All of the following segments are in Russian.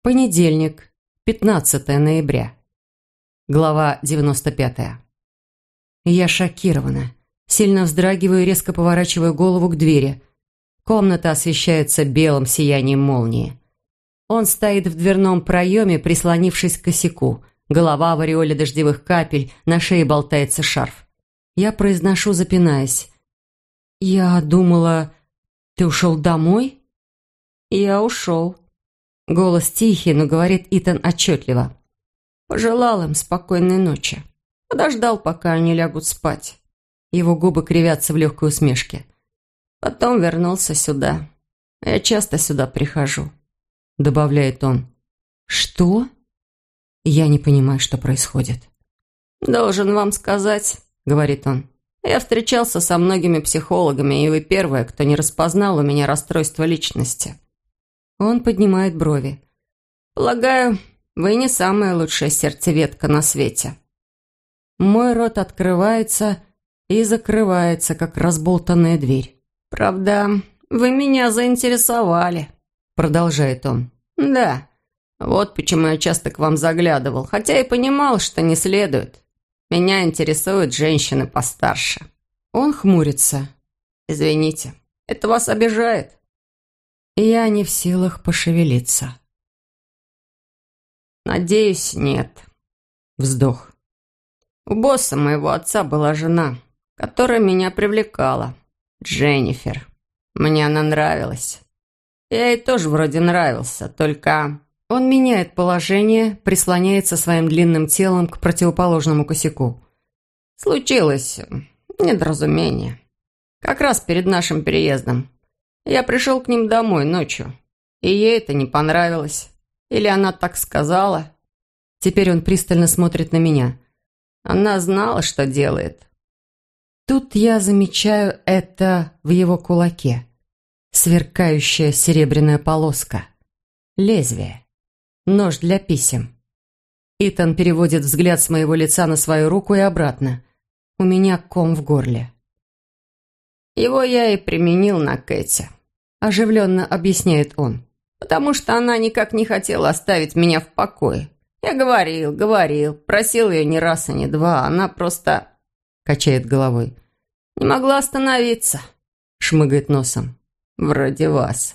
Понедельник, 15 ноября. Глава 95. Я шокирована. Сильно вздрагиваю и резко поворачиваю голову к двери. Комната освещается белым сиянием молнии. Он стоит в дверном проеме, прислонившись к косяку. Голова в ореоле дождевых капель, на шее болтается шарф. Я произношу, запинаясь. «Я думала, ты ушел домой?» «Я ушел». Голос тихий, но говорит Итан отчетливо. Пожелал им спокойной ночи. Подождал, пока они лягут спать. Его губы кривятся в легкой усмешке. Потом вернулся сюда. Я часто сюда прихожу, добавляет он. Что? Я не понимаю, что происходит. Должен вам сказать, говорит он. Я встречался со многими психологами, и вы первая, кто не распознал у меня расстройство личности. Он поднимает брови. Полагаю, вы не самая лучшая сердцеведка на свете. Мой рот открывается и закрывается, как разболтанная дверь. Правда, вы меня заинтересовали, продолжает он. Да, вот почему я часто к вам заглядывал, хотя и понимал, что не следует. Меня интересуют женщины постарше. Он хмурится. Извините, это вас обижает? Я не в силах пошевелиться. Надеюсь, нет. Вздох. У босса моего отца была жена, которая меня привлекала. Дженнифер. Мне она нравилась. Я ей тоже вроде нравился, только... Он меняет положение, прислоняется своим длинным телом к противоположному косяку. Случилось недоразумение. Как раз перед нашим переездом. Я пришел к ним домой ночью, и ей это не понравилось. Или она так сказала. Теперь он пристально смотрит на меня. Она знала, что делает. Тут я замечаю это в его кулаке. Сверкающая серебряная полоска. Лезвие. Нож для писем. Итан переводит взгляд с моего лица на свою руку и обратно. У меня ком в горле. Его я и применил на Кэти. Оживленно объясняет он. Потому что она никак не хотела оставить меня в покое. Я говорил, просил ее не раз и не два. Она просто... Качает головой. Не могла остановиться. Шмыгает носом. Вроде вас.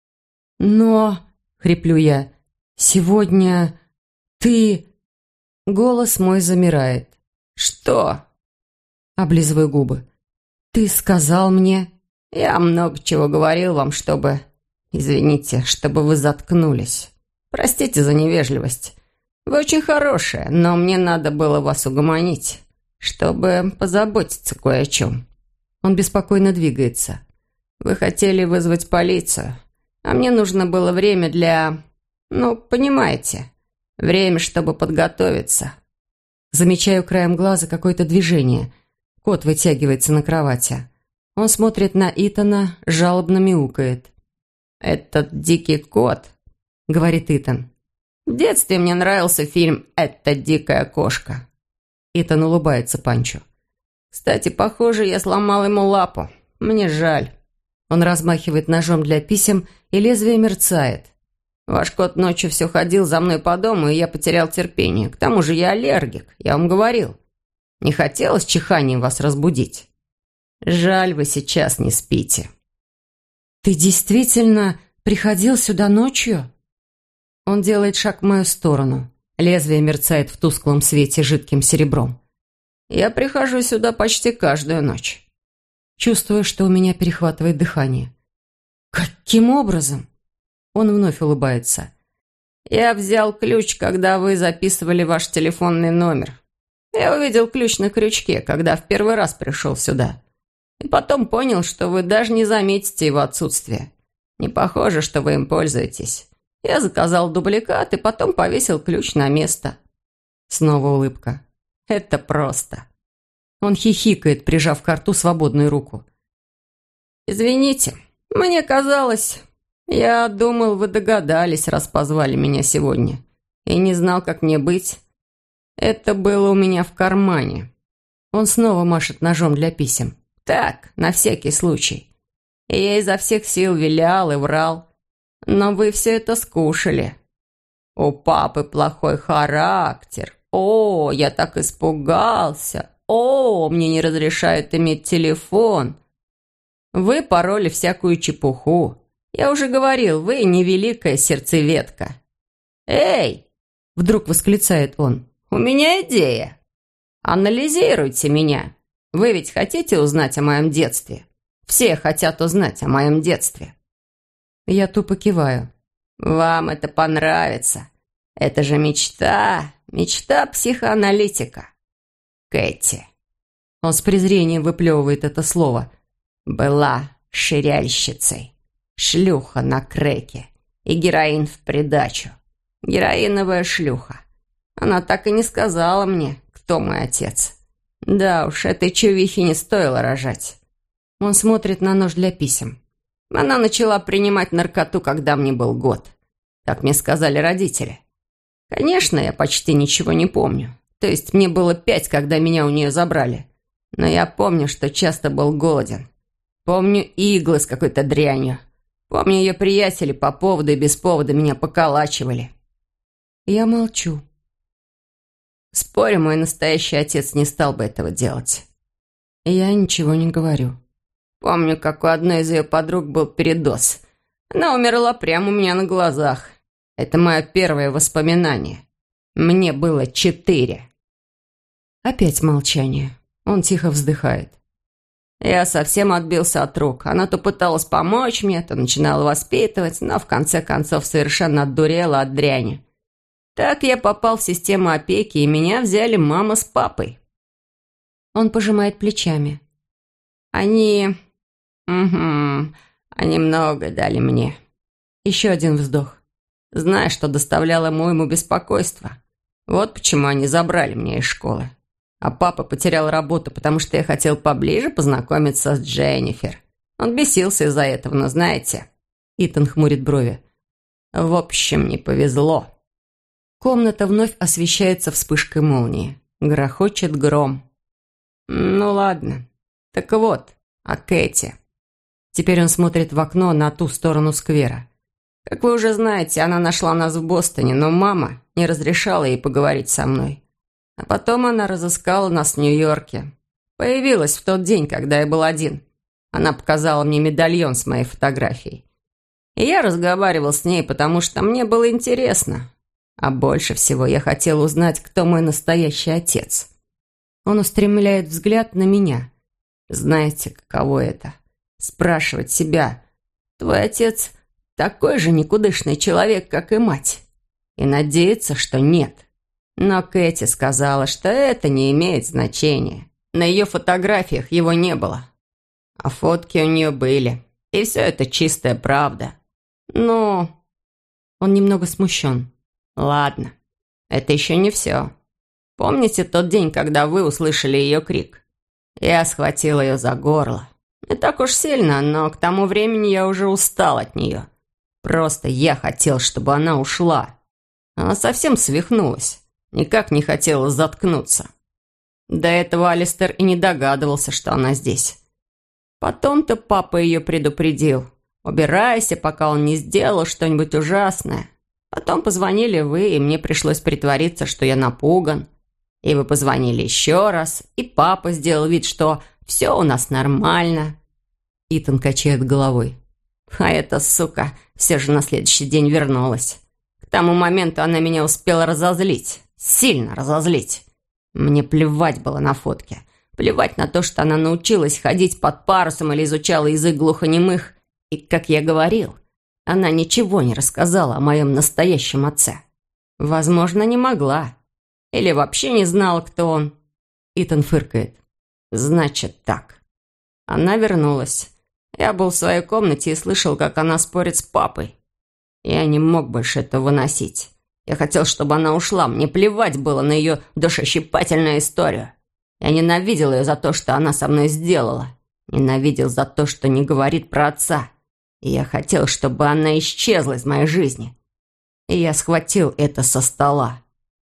Но... Хриплю я. Сегодня... Ты... Голос мой замирает. Что? Облизываю губы. Ты сказал мне... Я много чего говорил вам, чтобы... Извините, чтобы вы заткнулись. Простите за невежливость. Вы очень хорошая, но мне надо было вас угомонить, чтобы позаботиться кое о чем. Он беспокойно двигается. Вы хотели вызвать полицию, а мне нужно было время для... Ну, понимаете, время, чтобы подготовиться. Замечаю краем глаза какое-то движение. Кот вытягивается на кровати. Он смотрит на Итана, жалобно мяукает. «Этот дикий кот», — говорит Итан. «В детстве мне нравился фильм «Эта дикая кошка». Итан улыбается Панчу. «Кстати, похоже, я сломал ему лапу. Мне жаль». Он размахивает ножом для писем, и лезвие мерцает. «Ваш кот ночью все ходил за мной по дому, и я потерял терпение. К тому же я аллергик, я вам говорил. Не хотелось чиханием вас разбудить. Жаль, вы сейчас не спите». «Ты действительно приходил сюда ночью?» Он делает шаг в мою сторону. Лезвие мерцает в тусклом свете жидким серебром. «Я прихожу сюда почти каждую ночь». Чувствую, что у меня перехватывает дыхание. «Каким образом?» Он вновь улыбается. «Я взял ключ, когда вы записывали ваш телефонный номер. Я увидел ключ на крючке, когда в первый раз пришел сюда. И потом понял, что вы даже не заметите его отсутствие. Не похоже, что вы им пользуетесь. Я заказал дубликат и потом повесил ключ на место». Снова улыбка. «Это просто». Он хихикает, прижав к рту свободную руку. «Извините, мне казалось... Я думал, вы догадались, раз позвали меня сегодня. И не знал, как мне быть. Это было у меня в кармане». Он снова машет ножом для писем. «Так, на всякий случай. И я изо всех сил вилял и врал. Но вы все это скушали». У папы плохой характер. О, я так испугался. О, мне не разрешают иметь телефон. Вы пороли всякую чепуху. Я уже говорил, вы не великая сердцеедка. Эй, вдруг восклицает он, у меня идея. Анализируйте меня. Вы ведь хотите узнать о моем детстве? Все хотят узнать о моем детстве. Я тупо киваю. Вам это понравится. Это же мечта, мечта психоаналитика. Кэти. Он с презрением выплевывает это слово. Была ширяльщицей. Шлюха на крэке. И героин в придачу. Героиновая шлюха. Она так и не сказала мне, кто мой отец. Да уж, этой чувихе не стоило рожать. Он смотрит на нож для писем. Она начала принимать наркоту, когда мне был год. Так мне сказали родители. Конечно, я почти ничего не помню. То есть мне было 5, когда меня у нее забрали. Но я помню, что часто был голоден. Помню иглы с какой-то дрянью. Помню, ее приятели по поводу и без повода меня поколачивали. Я молчу. Спорю, мой настоящий отец не стал бы этого делать. Я ничего не говорю. Помню, как у одной из ее подруг был передоз. Она умерла прямо у меня на глазах. Это мое первое воспоминание. Мне было 4. Опять молчание. Он тихо вздыхает. Я совсем отбился от рук. Она то пыталась помочь мне, то начинала воспитывать, но в конце концов совершенно отдурела от дряни. Так я попал в систему опеки, и меня взяли мама с папой. Он пожимает плечами. Они много дали мне. Еще один вздох. Знаешь, что доставляло ему беспокойство? Вот почему они забрали меня из школы. А папа потерял работу, потому что я хотел поближе познакомиться с Дженнифер. Он бесился из-за этого, но знаете... Итан хмурит брови. В общем, не повезло. Комната вновь освещается вспышкой молнии. Грохочет гром. Ну ладно. Так вот, о Кэти. Теперь он смотрит в окно на ту сторону сквера. Как вы уже знаете, она нашла нас в Бостоне, но мама не разрешала ей поговорить со мной. А потом она разыскала нас в Нью-Йорке. Появилась в тот день, когда я был один. Она показала мне медальон с моей фотографией. И я разговаривал с ней, потому что мне было интересно. А больше всего я хотел узнать, кто мой настоящий отец. Он устремляет взгляд на меня. Знаете, каково это? Спрашивать себя, твой отец такой же никудышный человек, как и мать? И надеяться, что нет. Но Кэти сказала, что это не имеет значения. На ее фотографиях его не было. А фотки у нее были. И все это чистая правда. Ну, он немного смущен. Ладно, это еще не все. Помните тот день, когда вы услышали ее крик? Я схватил ее за горло. Не так уж сильно, но к тому времени я уже устал от нее. Просто я хотел, чтобы она ушла. Она совсем свихнулась. Никак не хотела заткнуться. До этого Алистер и не догадывался, что она здесь. Потом-то папа ее предупредил. Убирайся, пока он не сделал что-нибудь ужасное. Потом позвонили вы, и мне пришлось притвориться, что я напуган. И вы позвонили еще раз, и папа сделал вид, что все у нас нормально. Итан качает головой. А эта сука все же на следующий день вернулась. К тому моменту она меня успела разозлить. Сильно разозлить. Мне плевать было на фотки. Плевать на то, что она научилась ходить под парусом или изучала язык глухонемых. И, как я говорил, она ничего не рассказала о моем настоящем отце. Возможно, не могла. Или вообще не знала, кто он. Итан фыркает. Значит так. Она вернулась. Я был в своей комнате и слышал, как она спорит с папой. Я не мог больше этого выносить. Я хотел, чтобы она ушла. Мне плевать было на ее душещипательную историю. Я ненавидел ее за то, что она со мной сделала. Ненавидел за то, что не говорит про отца. И я хотел, чтобы она исчезла из моей жизни. И я схватил это со стола.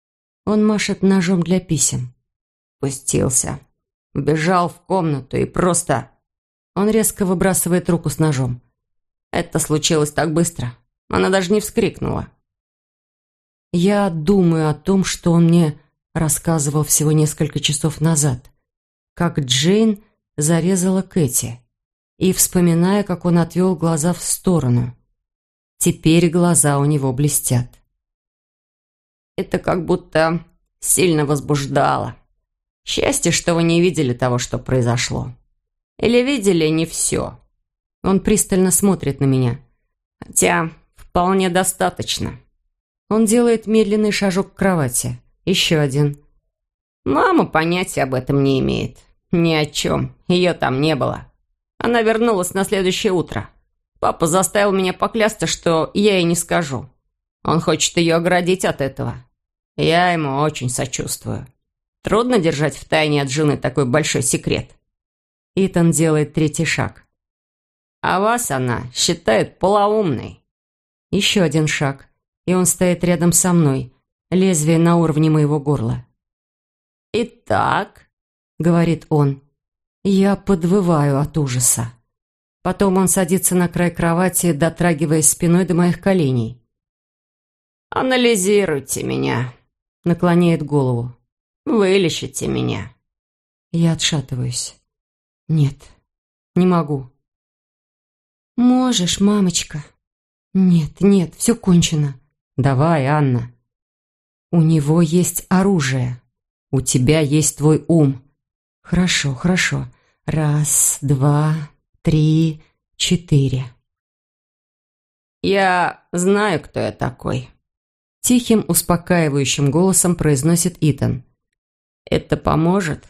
Он машет ножом для писем. Спустился. Вбежал в комнату и просто... Он резко выбрасывает руку с ножом. Это случилось так быстро. Она даже не вскрикнула. Я думаю о том, что он мне рассказывал всего несколько часов назад, как Джейн зарезала Кэти, и вспоминаю, как он отвел глаза в сторону. Теперь глаза у него блестят. Это как будто сильно возбуждало. Счастье, что вы не видели того, что произошло. Или видели не все. Он пристально смотрит на меня. Хотя вполне достаточно. Он делает медленный шажок к кровати. Еще один. Мама понятия об этом не имеет. Ни о чем. Ее там не было. Она вернулась на следующее утро. Папа заставил меня поклясться, что я ей не скажу. Он хочет ее оградить от этого. Я ему очень сочувствую. Трудно держать в тайне от жены такой большой секрет. Итан делает третий шаг. А вас она считает полоумной. Еще один шаг, и он стоит рядом со мной, лезвие на уровне моего горла. «Итак», — говорит он, я подвываю от ужаса. Потом он садится на край кровати, дотрагиваясь спиной до моих коленей. «Анализируйте меня», — наклоняет голову. «Вылечите меня». Я отшатываюсь. Нет, не могу. «Можешь, мамочка». «Нет, нет, все кончено». «Давай, Анна». «У него есть оружие. У тебя есть твой ум». «Хорошо, хорошо. 1, 2, 3, 4». «Я знаю, кто я такой», — тихим, успокаивающим голосом произносит Итан. «Это поможет?»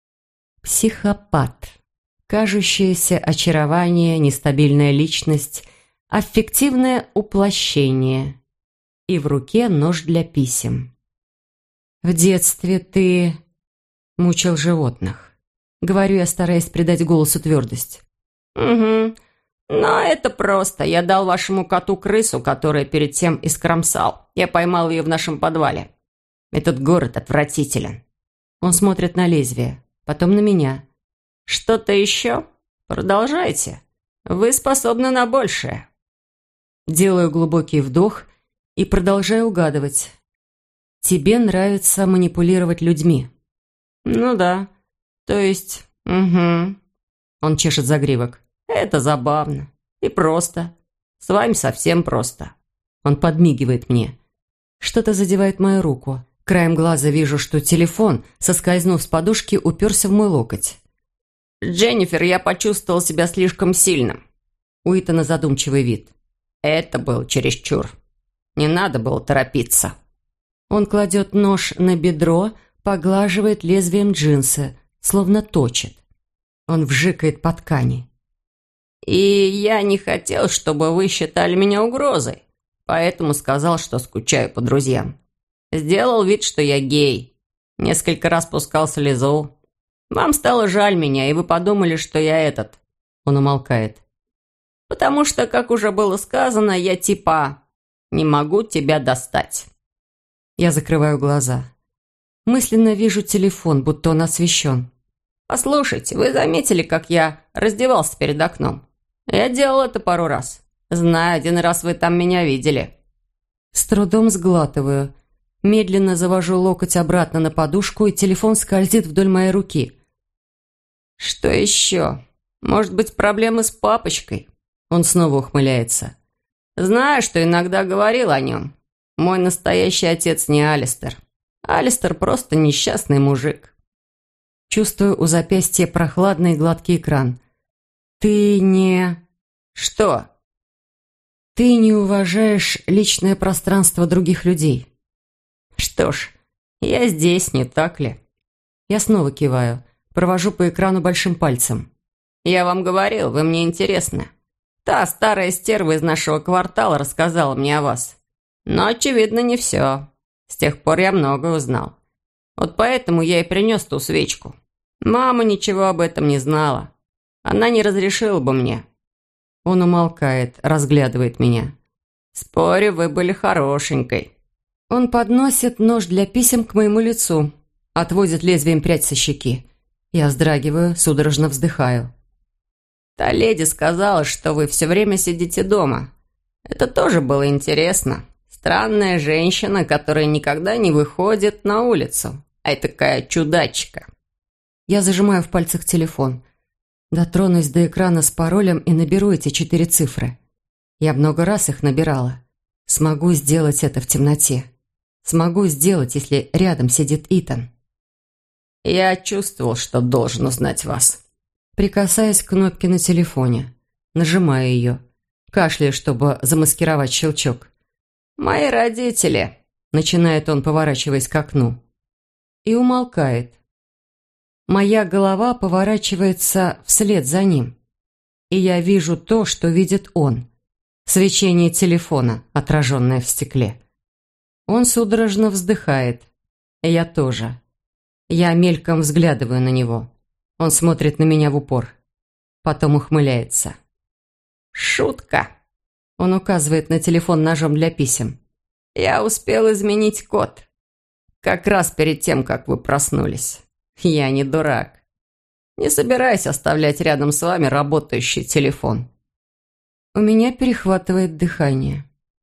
Психопат. Кажущееся очарование, нестабильная личность, аффективное уплощение. И в руке нож для писем. «В детстве ты мучил животных», — говорю я, стараясь придать голосу твердость. «Угу. Но это просто. Я дал вашему коту крысу, которая перед тем искромсал. Я поймал ее в нашем подвале. Этот город отвратителен». Он смотрит на лезвие, потом на меня. «Что-то еще? Продолжайте. Вы способны на большее». Делаю глубокий вдох и продолжаю угадывать. «Тебе нравится манипулировать людьми». «Ну да. То есть, угу». Он чешет загривок. «Это забавно. И просто. С вами совсем просто». Он подмигивает мне. Что-то задевает мою руку. Краем глаза вижу, что телефон, соскользнув с подушки, уперся в мой локоть. «Дженнифер, я почувствовал себя слишком сильным». У Итана задумчивый вид. «Это был чересчур. Не надо было торопиться». Он кладет нож на бедро, поглаживает лезвием джинсы, словно точит. Он вжикает по ткани. «И я не хотел, чтобы вы считали меня угрозой, поэтому сказал, что скучаю по друзьям. Сделал вид, что я гей. Несколько раз пускал слезу. Вам стало жаль меня, и вы подумали, что я этот...» Он умолкает. «Потому что, как уже было сказано, я типа не могу тебя достать». Я закрываю глаза. Мысленно вижу телефон, будто он освещен. «Послушайте, вы заметили, как я раздевался перед окном? Я делал это пару раз. Знаю, один раз вы там меня видели». С трудом сглатываю. Медленно завожу локоть обратно на подушку, и телефон скользит вдоль моей руки. «Что еще? Может быть, проблемы с папочкой?» Он снова ухмыляется. «Знаю, что иногда говорил о нем. Мой настоящий отец не Алистер. Алистер просто несчастный мужик». Чувствую у запястья прохладный гладкий экран. «Ты не...» «Что?» «Ты не уважаешь личное пространство других людей». «Что ж, я здесь, не так ли?» Я снова киваю, провожу по экрану большим пальцем. «Я вам говорил, вы мне интересны. Та старая стерва из нашего квартала рассказала мне о вас. Но, очевидно, не все. С тех пор я многое узнал. Вот поэтому я и принес ту свечку. Мама ничего об этом не знала. Она не разрешила бы мне». Он умолкает, разглядывает меня. «Спорю, вы были хорошенькой». Он подносит нож для писем к моему лицу, отводит лезвием прядь со щеки. Я вздрагиваю, судорожно вздыхаю. «Та леди сказала, что вы все время сидите дома. Это тоже было интересно. С Странная женщина, которая никогда не выходит на улицу. Ай, такая чудачка. Я зажимаю в пальцах телефон. Дотронусь до экрана с паролем и наберу эти 4 цифры. Я много раз их набирала. Смогу сделать это в темноте. Смогу сделать, если рядом сидит Итан. Я чувствовал, что должен узнать вас. Прикасаюсь к кнопке на телефоне. Нажимаю ее. Кашляю, чтобы замаскировать щелчок. «Мои родители», — начинает он, поворачиваясь к окну. И умолкает. Моя голова поворачивается вслед за ним. И я вижу то, что видит он. Свечение телефона, отраженное в стекле. Он судорожно вздыхает. Я тоже. Я мельком взглядываю на него. Он смотрит на меня в упор. Потом ухмыляется. «Шутка!» Он указывает на телефон ножом для писем. «Я успел изменить код. Как раз перед тем, как вы проснулись. Я не дурак. Не собираюсь оставлять рядом с вами работающий телефон». У меня перехватывает дыхание.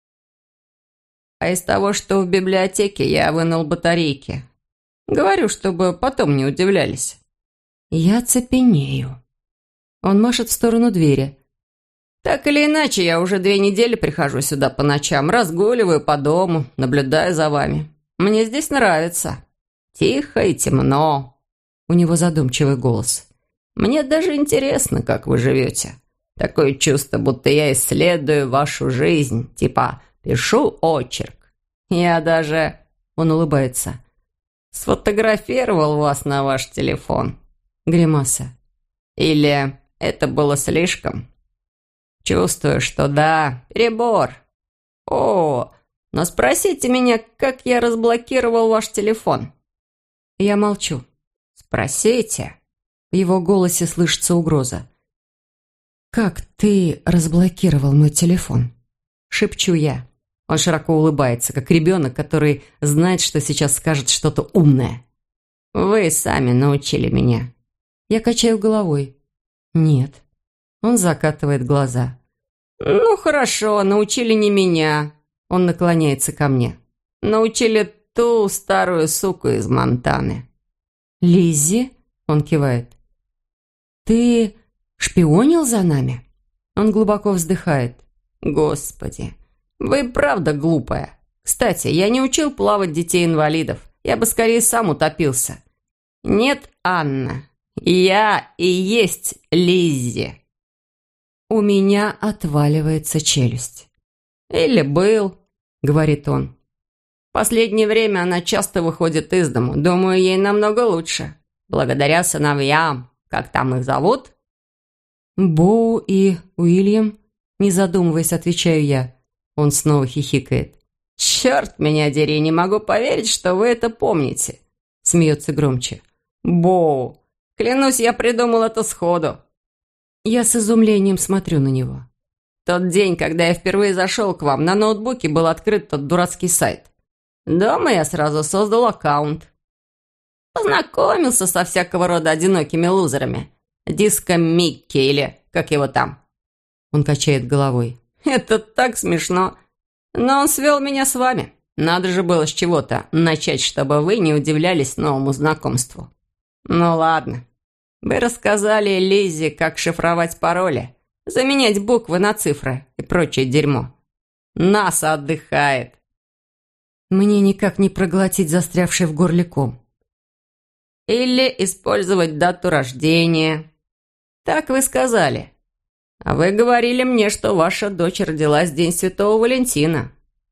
А из того, что в библиотеке, я вынул батарейки. Говорю, чтобы потом не удивлялись. Я цепенею. Он машет в сторону двери. Так или иначе, я уже 2 недели прихожу сюда по ночам, разгуливаю по дому, наблюдаю за вами. Мне здесь нравится. Тихо и темно. У него задумчивый голос. Мне даже интересно, как вы живете. Такое чувство, будто я исследую вашу жизнь. Типа, пишу очерк. Я даже... Он улыбается. Сфотографировал вас на ваш телефон. Гримаса. Или это было слишком? Чувствую, что да, перебор. О, но спросите меня, как я разблокировал ваш телефон. Я молчу. Спросите. В его голосе слышится угроза. «Как ты разблокировал мой телефон?» Шепчу я. Он широко улыбается, как ребенок, который знает, что сейчас скажет что-то умное. Вы сами научили меня. Я качаю головой. Нет. Он закатывает глаза. Ну хорошо, научили не меня. Он наклоняется ко мне. Научили ту старую суку из Монтаны. Лиззи? Он кивает. Ты шпионил за нами? Он глубоко вздыхает. Господи, вы правда глупая. Кстати, я не учил плавать детей-инвалидов. Я бы скорее сам утопился. Нет, Анна, я и есть Лиззи. У меня отваливается челюсть. Или был, говорит он. В последнее время она часто выходит из дому. Думаю, ей намного лучше. Благодаря сыновьям. Как там их зовут? Боу и Уильям. Не задумываясь, отвечаю я. Он снова хихикает. «Черт меня дери, не могу поверить, что вы это помните!» Смеется громче. «Боу! Клянусь, я придумал это сходу!» Я с изумлением смотрю на него. Тот день, когда я впервые зашел к вам, на ноутбуке был открыт тот дурацкий сайт. Дома я сразу создал аккаунт. Познакомился со всякого рода одинокими лузерами. Диско Микки или как его там. Он качает головой. Это так смешно. Но он свел меня с вами. Надо же было с чего-то начать, чтобы вы не удивлялись новому знакомству. Ну ладно. Вы рассказали Лиззе, как шифровать пароли, заменять буквы на цифры и прочее дерьмо. НАСА отдыхает. Мне никак не проглотить застрявший в горле ком. Или использовать дату рождения. Так вы сказали. А вы говорили мне, что ваша дочь родилась в день Святого Валентина.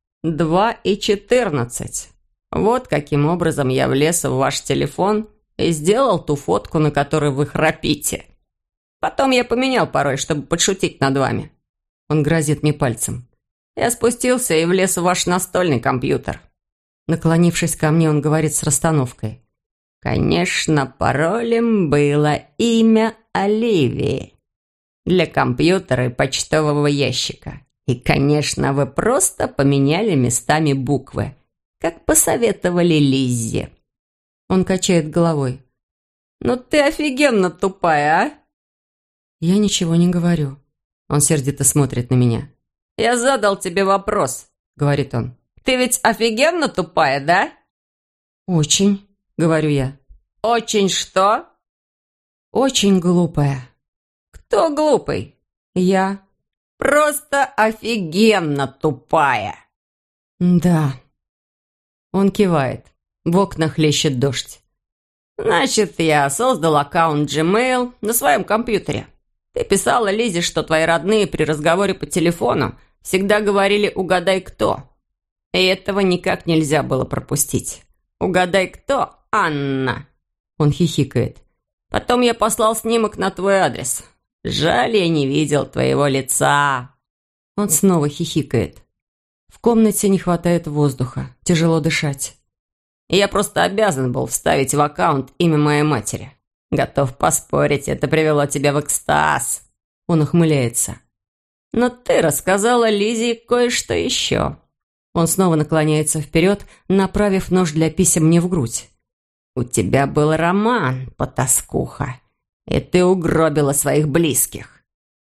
2:14. Вот каким образом я влез в ваш телефон и сделал ту фотку, на которой вы храпите. Потом я поменял пароль, чтобы подшутить над вами. Он грозит мне пальцем. Я спустился и влез в ваш настольный компьютер. Наклонившись ко мне, он говорит с расстановкой. Конечно, паролем было имя Оливии. Для компьютера и почтового ящика. И, конечно, вы просто поменяли местами буквы, как посоветовали Лиззе. Он качает головой. «Ну ты офигенно тупая, а?» Я ничего не говорю. Он сердито смотрит на меня. «Я задал тебе вопрос», — говорит он. Ты ведь офигенно тупая, да?» «Очень», — говорю я. «Очень что?» «Очень глупая». «Кто глупый?» «Я». «Просто офигенно тупая!» «Да». Он кивает. В окнах хлещет дождь. «Значит, я создал аккаунт Gmail на своем компьютере. Ты писала Лизе, что твои родные при разговоре по телефону всегда говорили «угадай кто». И этого никак нельзя было пропустить. «Угадай кто, Анна?» Он хихикает. «Потом я послал снимок на твой адрес. Жаль, я не видел твоего лица». Он снова хихикает. В комнате не хватает воздуха. Тяжело дышать. Я просто обязан был вставить в аккаунт имя моей матери. Готов поспорить, это привело тебя в экстаз». Он ухмыляется. «Но ты рассказала Лизе кое-что еще». Он снова наклоняется вперед, направив нож для писем мне в грудь. «У тебя был роман, потаскуха, и ты угробила своих близких».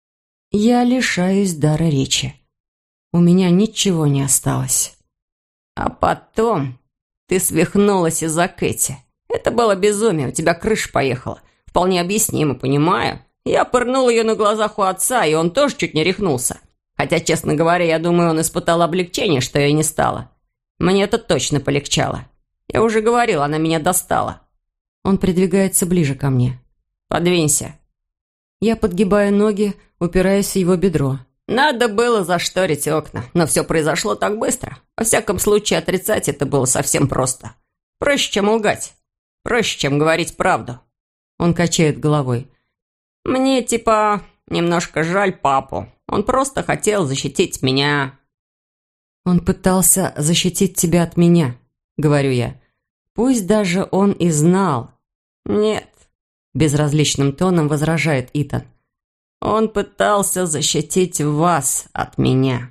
Я лишаюсь дара речи. У меня ничего не осталось. А потом ты свихнулась из-за Кэти. Это было безумие, у тебя крыша поехала. Вполне объяснимо, понимаю. Я пырнул ее на глазах у отца, и он тоже чуть не рехнулся. Хотя, честно говоря, я думаю, он испытал облегчение, что ее не стало. Мне это точно полегчало. Я уже говорил, она меня достала». Он придвигается ближе ко мне. «Подвинься». Я подгибаю ноги, упираясь в его бедро. Надо было зашторить окна, но все произошло так быстро. Во всяком случае, отрицать это было совсем просто. Проще, чем лгать. Проще, чем говорить правду. Он качает головой. Мне, немножко жаль папу. Он просто хотел защитить меня. Он пытался защитить тебя от меня, говорю я. Пусть даже он и знал. Нет, безразличным тоном возражает Итан. Он пытался защитить вас от меня.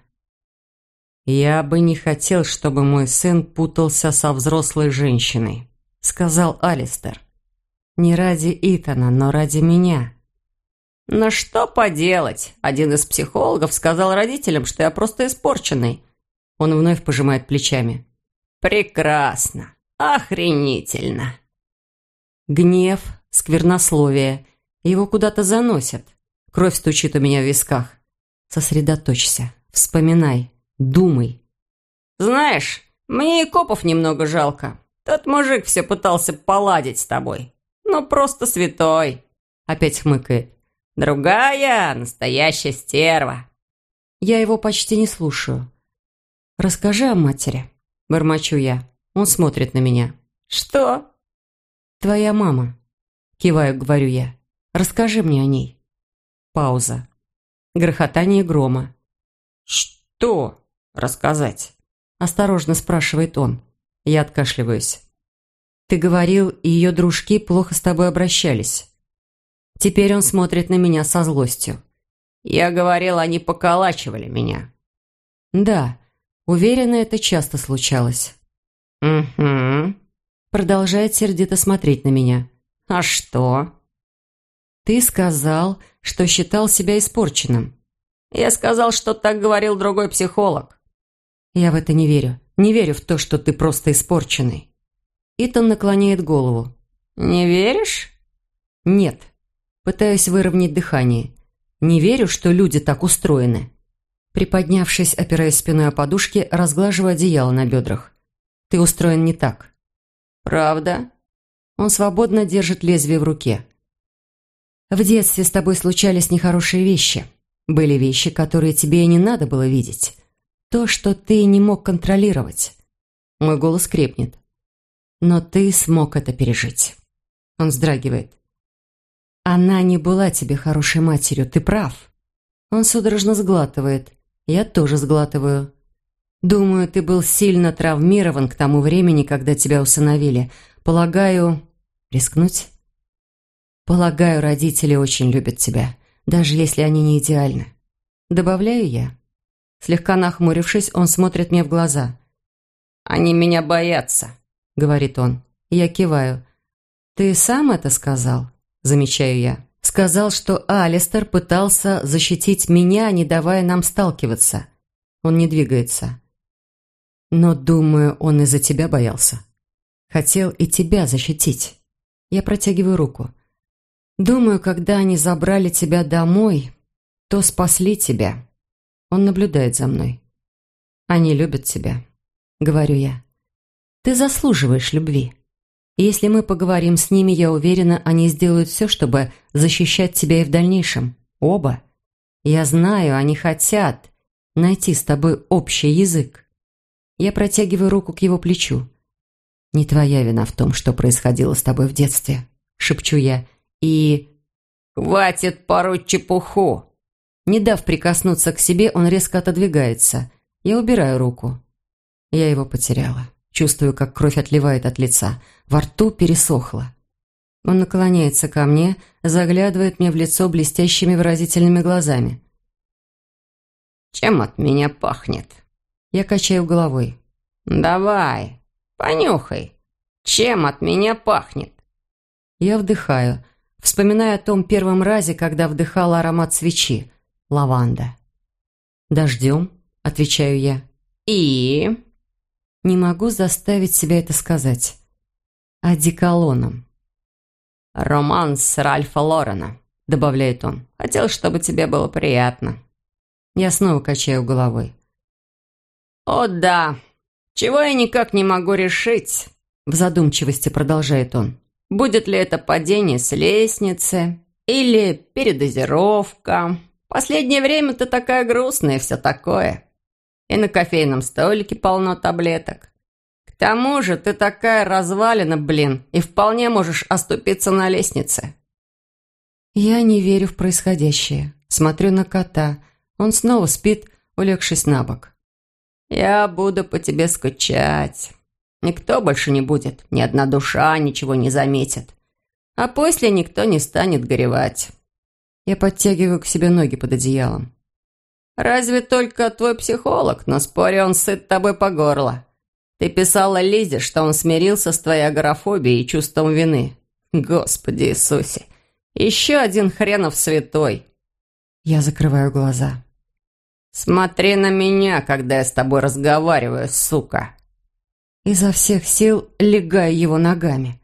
«Я бы не хотел, чтобы мой сын путался со взрослой женщиной», — сказал Алистер. «Не ради Итана, но ради меня». «Но что поделать? Один из психологов сказал родителям, что я просто испорченный». Он вновь пожимает плечами. «Прекрасно. Охренительно». Гнев, сквернословие. Его куда-то заносят. Кровь стучит у меня в висках. Сосредоточься, вспоминай, думай. «Знаешь, мне и копов немного жалко. Тот мужик все пытался поладить с тобой. Ну, просто святой». Опять хмыкает. «Другая, настоящая стерва». Я его почти не слушаю. «Расскажи о матери», — бормочу я. Он смотрит на меня. «Что?» «Твоя мама», — киваю, говорю я. «Расскажи мне о ней». Пауза. Грохотание грома. «Что рассказать?» — осторожно спрашивает он. Я откашливаюсь. «Ты говорил, ее дружки плохо с тобой обращались». Теперь он смотрит на меня со злостью. «Я говорил, они поколачивали меня». «Да, уверена, это часто случалось». «Угу». Продолжает сердито смотреть на меня. «А что?» «Ты сказал, что считал себя испорченным». «Я сказал, что так говорил другой психолог». «Я в это не верю. Не верю в то, что ты просто испорченный». Итан наклоняет голову. «Не веришь?» «Нет». Пытаюсь выровнять дыхание. Не верю, что люди так устроены. Приподнявшись, опираясь спиной о подушки, разглаживаю одеяло на бедрах. Ты устроен не так. «Правда?» Он свободно держит лезвие в руке. В детстве с тобой случались нехорошие вещи. Были вещи, которые тебе и не надо было видеть. То, что ты не мог контролировать. Мой голос крепнет. Но ты смог это пережить. Он вздрагивает. Она не была тебе хорошей матерью, ты прав. Он судорожно сглатывает. Я тоже сглатываю. Думаю, ты был сильно травмирован к тому времени, когда тебя усыновили. Полагаю... Рискнуть? Полагаю, родители очень любят тебя, даже если они не идеальны. Добавляю я. Слегка нахмурившись, он смотрит мне в глаза. «Они меня боятся», — говорит он. Я киваю. «Ты сам это сказал?» — замечаю я. «Сказал, что Алистер пытался защитить меня, не давая нам сталкиваться». Он не двигается. Но, думаю, он из-за тебя боялся. Хотел и тебя защитить. Я протягиваю руку. Думаю, когда они забрали тебя домой, то спасли тебя. Он наблюдает за мной. Они любят тебя, говорю я. Ты заслуживаешь любви. И если мы поговорим с ними, я уверена, они сделают все, чтобы защищать тебя и в дальнейшем. Оба. Я знаю, они хотят найти с тобой общий язык. Я протягиваю руку к его плечу. «Не твоя вина в том, что происходило с тобой в детстве», — шепчу я. И... «Хватит пороть чепуху!» Не дав прикоснуться к себе, он резко отодвигается. Я убираю руку. Я его потеряла. Чувствую, как кровь отливает от лица. Во рту пересохло. Он наклоняется ко мне, заглядывает мне в лицо блестящими выразительными глазами. «Чем от меня пахнет?» Я качаю головой. «Давай, понюхай. Чем от меня пахнет?» Я вдыхаю, вспоминая о том первом разе, когда вдыхала аромат свечи. Лаванда. «Дождем», — отвечаю я. «И?» Не могу заставить себя это сказать. «Одеколоном». «Романс Ральфа Лорена», — добавляет он. «Хотел, чтобы тебе было приятно». Я снова качаю головой. «О да, чего я никак не могу решить», — в задумчивости продолжает он. «Будет ли это падение с лестницы или передозировка? Последнее время ты такая грустная и все такое. И на кофейном столике полно таблеток. К тому же ты такая развалина, блин, и вполне можешь оступиться на лестнице». Я не верю в происходящее. Смотрю на кота. Он снова спит, улегшись на бок. «Я буду по тебе скучать. Никто больше не будет, ни одна душа ничего не заметит. А после никто не станет горевать». Я подтягиваю к себе ноги под одеялом. «Разве только твой психолог, но спорю, он сыт тобой по горло. Ты писала Лизе, что он смирился с твоей агорафобией и чувством вины. Господи Иисусе, еще один хренов святой». Я закрываю глаза. «Смотри на меня, когда я с тобой разговариваю, сука!» Изо всех сил легаю его ногами.